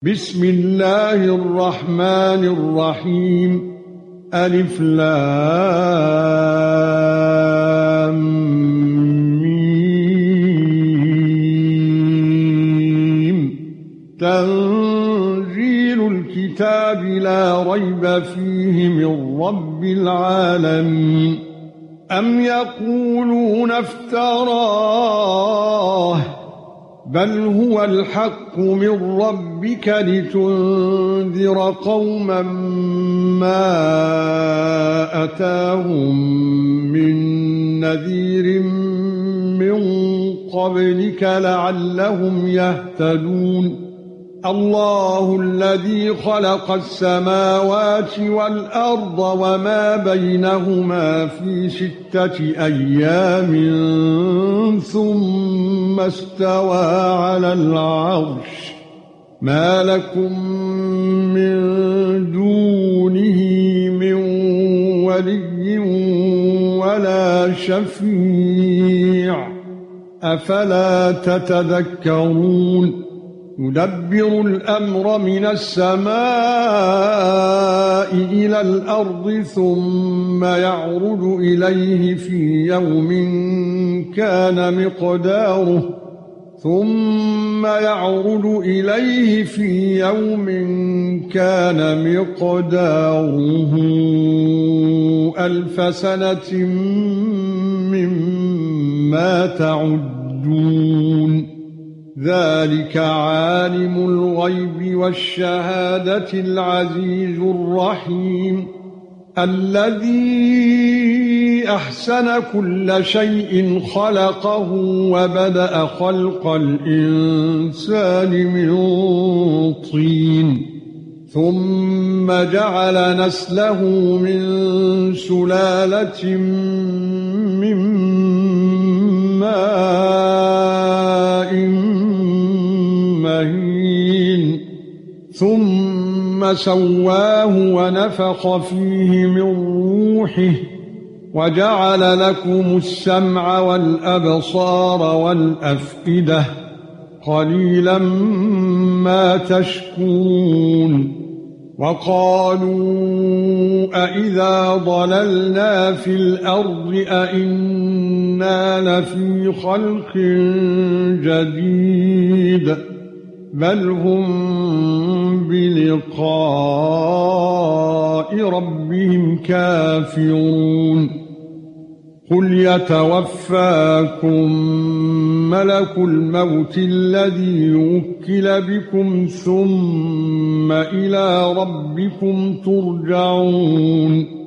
بسم الله الرحمن الرحيم ألف لام ميم تنزيل الكتاب لا ريب فيه من رب العالمين أم يقولون افتراه بل هو الحق من ربك لتنذر قوما ما أتاهم من نذير من قبلك لعلهم يهتدون الله الذي خلق السماوات والأرض وما بينهما في 6 أيام ثم استوى على العرش ما لكم من دونه من ولي ولا شفيع أفلا تتذكرون يدبر الأمر من السماء إلى الأرض ثم يعرج إليه في يوم كان مقداره 1000 سنة مما تعدون ذلك عالم الغيب والشهادة العزيز الرحيم الذي أحسن كل شيء خلقه وبدأ خلق الإنسان من طين ثم جعل نسله من سلالة من ماء مهين ثم سواه ونفخ فيه من روحه وجعل لكم السمع والأبصار والأفئدة قليلا ما تشكرون وقالوا أإذا ضللنا في الأرض أإنا لفي خلق جديد بل هم بلقاء ربهم كافرون قل يتوفاكم ملك الموت الذي يوكل بكم ثم إلى ربكم ترجعون